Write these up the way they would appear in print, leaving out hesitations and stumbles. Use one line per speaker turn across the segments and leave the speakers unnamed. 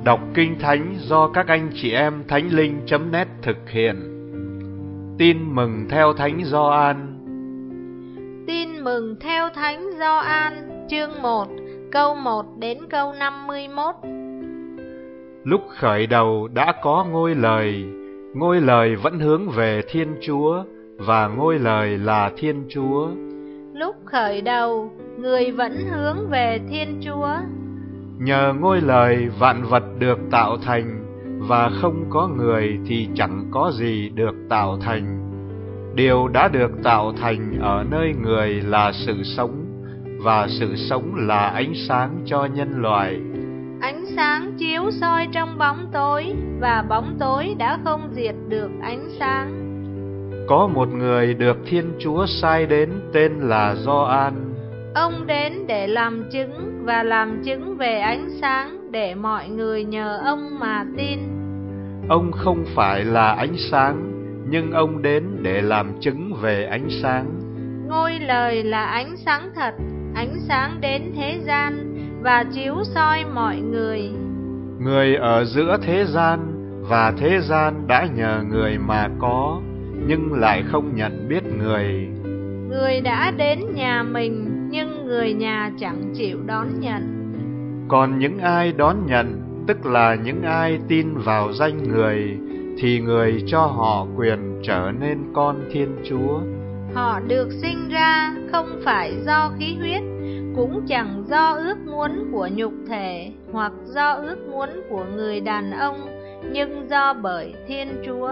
Đọc Kinh Thánh do các anh chị em Thánh Linh.net thực hiện. Tin mừng theo Thánh Gioan.
Tin mừng theo Thánh Gioan, chương 1, câu 1 đến câu 51.
Lúc khởi đầu đã có ngôi lời vẫn hướng về Thiên Chúa, và ngôi lời là Thiên Chúa.
Lúc khởi đầu, người vẫn hướng về Thiên Chúa.
Nhờ ngôi lời vạn vật được tạo thành, và không có người thì chẳng có gì được tạo thành. Điều đã được tạo thành ở nơi người là sự sống, và sự sống là ánh sáng cho nhân loại.
Ánh sáng chiếu soi trong bóng tối, và bóng tối đã không diệt được ánh sáng.
Có một người được Thiên Chúa sai đến tên là Gioan.
Ông đến để làm chứng, và làm chứng về ánh sáng, để mọi người nhờ ông mà tin.
Ông không phải là ánh sáng, nhưng ông đến để làm chứng về ánh sáng.
Ngôi lời là ánh sáng thật, ánh sáng đến thế gian và chiếu soi mọi người.
Người ở giữa thế gian, và thế gian đã nhờ người mà có, nhưng lại không nhận biết người.
Người đã đến nhà mình, nhưng người nhà chẳng chịu đón nhận.
Còn những ai đón nhận, tức là những ai tin vào danh người, thì người cho họ quyền trở nên con Thiên Chúa.
Họ được sinh ra không phải do khí huyết, cũng chẳng do ước muốn của nhục thể, hoặc do ước muốn của người đàn ông, nhưng do bởi Thiên Chúa.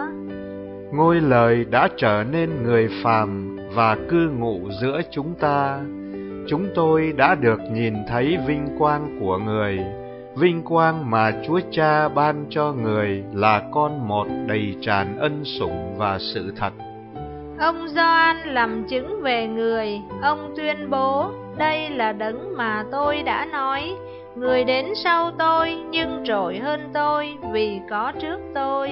Ngôi lời đã trở nên người phàm và cư ngụ giữa chúng ta. Chúng tôi đã được nhìn thấy vinh quang của người, vinh quang mà Chúa Cha ban cho người là con một đầy tràn ân sủng và sự thật.
Ông Gioan làm chứng về người, ông tuyên bố: đây là đấng mà tôi đã nói, người đến sau tôi nhưng trội hơn tôi, vì có trước tôi.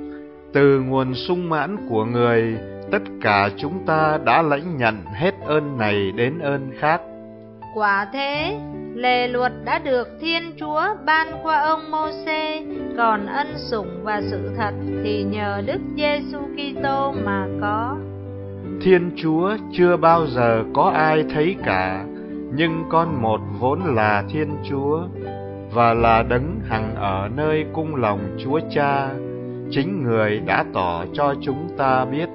Từ nguồn sung mãn của người, tất cả chúng ta đã lãnh nhận hết ơn này đến ơn khác.
Quả thế, lề luật đã được Thiên Chúa ban qua ông Mô-sê, còn ân sủng và sự thật thì nhờ Đức Giê-xu Ki-tô mà có.
Thiên Chúa chưa bao giờ có ai thấy cả, nhưng con một vốn là Thiên Chúa, và là đấng hằng ở nơi cung lòng Chúa Cha. Chính người đã tỏ cho chúng ta biết.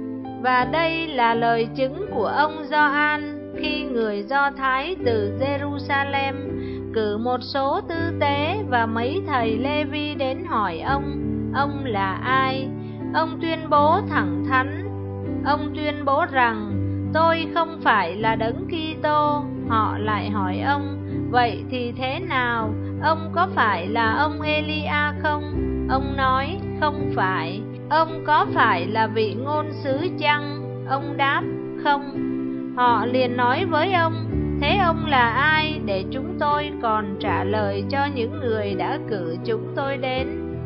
Và đây là lời chứng của ông Gioan khi người Do Thái từ Jerusalem cử một số tư tế và mấy thầy Lê-vi đến hỏi ông là ai? Ông tuyên bố thẳng thắn. Ông tuyên bố rằng: tôi không phải là đấng Ki-tô. Họ lại hỏi ông: vậy thì thế nào? Ông có phải là ông Elia không? Ông nói: không phải. Ông có phải là vị ngôn sứ chăng? Ông đáp: không. Họ liền nói với ông: thế ông là ai để chúng tôi còn trả lời cho những người đã cử chúng tôi đến?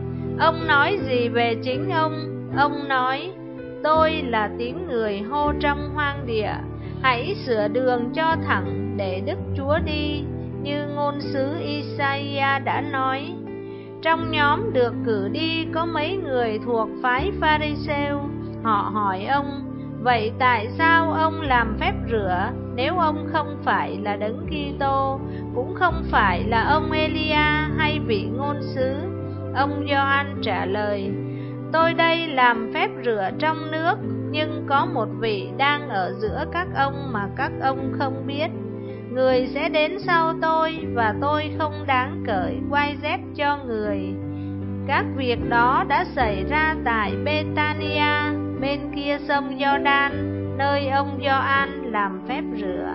Ông nói gì về chính ông? Ông nói: tôi là tiếng người hô trong hoang địa, hãy sửa đường cho thẳng để Đức Chúa đi, như ngôn sứ Isaiah đã nói. Trong nhóm được cử đi có mấy người thuộc phái Pha-ri-sêu. Họ hỏi ông: vậy tại sao ông làm phép rửa, nếu ông không phải là đấng Ki-tô, cũng không phải là ông Elia hay vị ngôn sứ? Ông Gioan trả lời: tôi đây làm phép rửa trong nước, nhưng có một vị đang ở giữa các ông mà các ông không biết. Người sẽ đến sau tôi, và tôi không đáng cởi quai dép cho người. Các việc đó đã xảy ra tại Bê-ta-ni-a, bên kia sông Gio-đan, nơi ông Gioan làm phép rửa.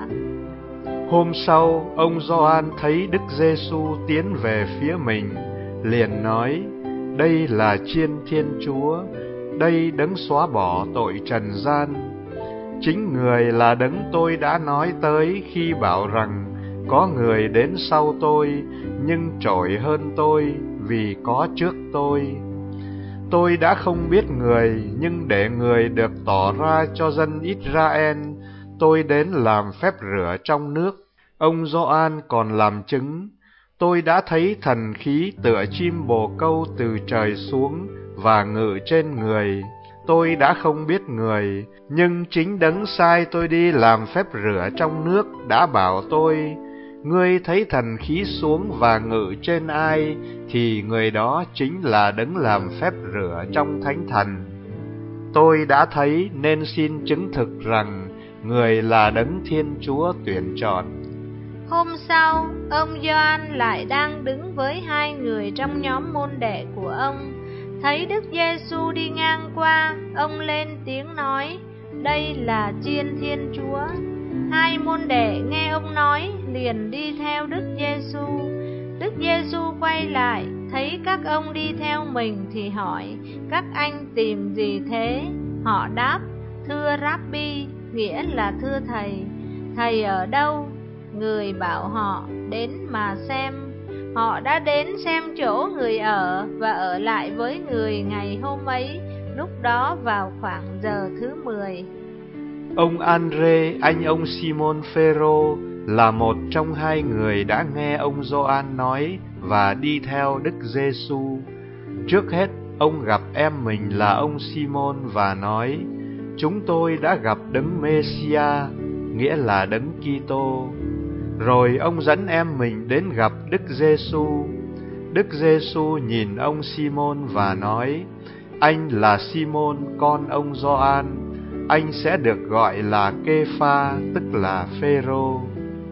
Hôm sau, ông Gioan thấy Đức Giê-xu tiến về phía mình, liền nói: đây là Chiên Thiên Chúa, đây đấng xóa bỏ tội trần gian. Chính người là đấng tôi đã nói tới khi bảo rằng: có người đến sau tôi, nhưng trội hơn tôi, vì có trước tôi. Tôi đã không biết người, nhưng để người được tỏ ra cho dân Israel, tôi đến làm phép rửa trong nước. Ông Gioan còn làm chứng: tôi đã thấy thần khí tựa chim bồ câu từ trời xuống và ngự trên người. Tôi đã không biết người, nhưng chính đấng sai tôi đi làm phép rửa trong nước đã bảo tôi: ngươi thấy thần khí xuống và ngự trên ai, thì người đó chính là đấng làm phép rửa trong thánh thần. Tôi đã thấy nên xin chứng thực rằng người là đấng Thiên Chúa tuyển chọn.
Hôm sau, ông Gioan lại đang đứng với hai người trong nhóm môn đệ của ông. Thấy Đức Giêsu đi ngang qua, ông lên tiếng nói: đây là Chiên Thiên Chúa. Hai môn đệ nghe ông nói liền đi theo Đức Giêsu. Đức Giêsu quay lại, thấy các ông đi theo mình thì hỏi: các anh tìm gì thế? Họ đáp: thưa Rabbi, nghĩa là thưa thầy, thầy ở đâu? Người bảo họ đến mà xem. Họ đã đến xem chỗ người ở và ở lại với người ngày hôm ấy, lúc đó vào khoảng giờ thứ 10.
Ông Andre, anh ông Simon Phêrô, là một trong hai người đã nghe ông Gioan nói và đi theo Đức Giêsu. Trước hết, ông gặp em mình là ông Simon và nói: chúng tôi đã gặp đấng Mê-si-a, nghĩa là đấng Kitô. Rồi ông dẫn em mình đến gặp Đức Giêsu. Đức Giêsu nhìn ông Simon và nói: anh là Simon con ông Gioan, anh sẽ được gọi là Kê-pha, tức là Phêrô.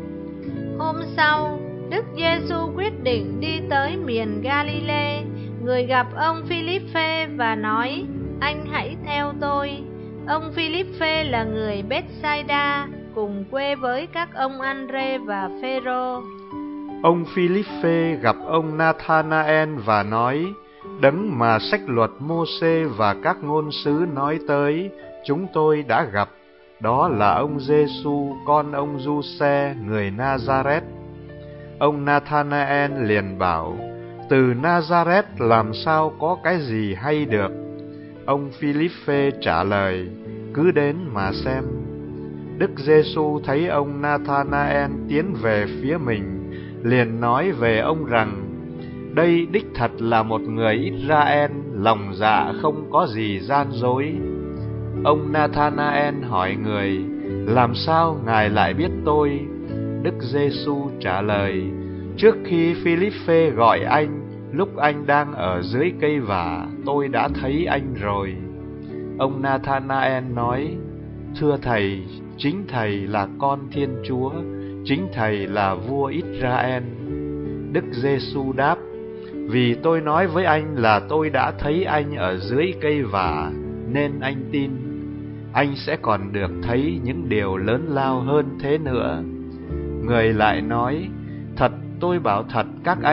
Hôm sau, Đức Giêsu quyết định đi tới miền Ga-li-lê. Người gặp ông Phi-líp-phê và nói: anh hãy theo tôi. Ông Phi-líp-phê là người Bét-sai-đa, cùng quê với các ông Andre và Phêrô.
Ông Phi-líp-phê gặp ông Na-tha-na-en và nói: đấng mà sách luật Mô-sê và các ngôn sứ nói tới, chúng tôi đã gặp. Đó là ông Giê-xu, con ông Du-xe, người Na-za-rét. Ông Na-tha-na-en liền bảo: từ Na-za-rét làm sao có cái gì hay được? Ông Phi-líp-phê trả lời: cứ đến mà xem. Đức Giêsu thấy ông Na-tha-na-en tiến về phía mình, liền nói về ông rằng: đây đích thật là một người Israel, lòng dạ không có gì gian dối. Ông Na-tha-na-en hỏi người: làm sao ngài lại biết tôi? Đức Giêsu trả lời: trước khi Phi-líp-phê gọi anh, lúc anh đang ở dưới cây vả, tôi đã thấy anh rồi. Ông Na-tha-na-en nói: thưa thầy, chính thầy là con Thiên Chúa, chính thầy là vua Israel. Đức Giêsu đáp: vì tôi nói với anh là tôi đã thấy anh ở dưới cây vả, nên anh tin. Anh sẽ còn được thấy những điều lớn lao hơn thế nữa. Người lại nói: thật, tôi bảo thật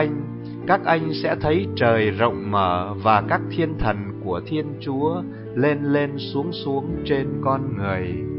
các anh sẽ thấy trời rộng mở và các thiên thần của Thiên Chúa lên lên xuống xuống trên con người.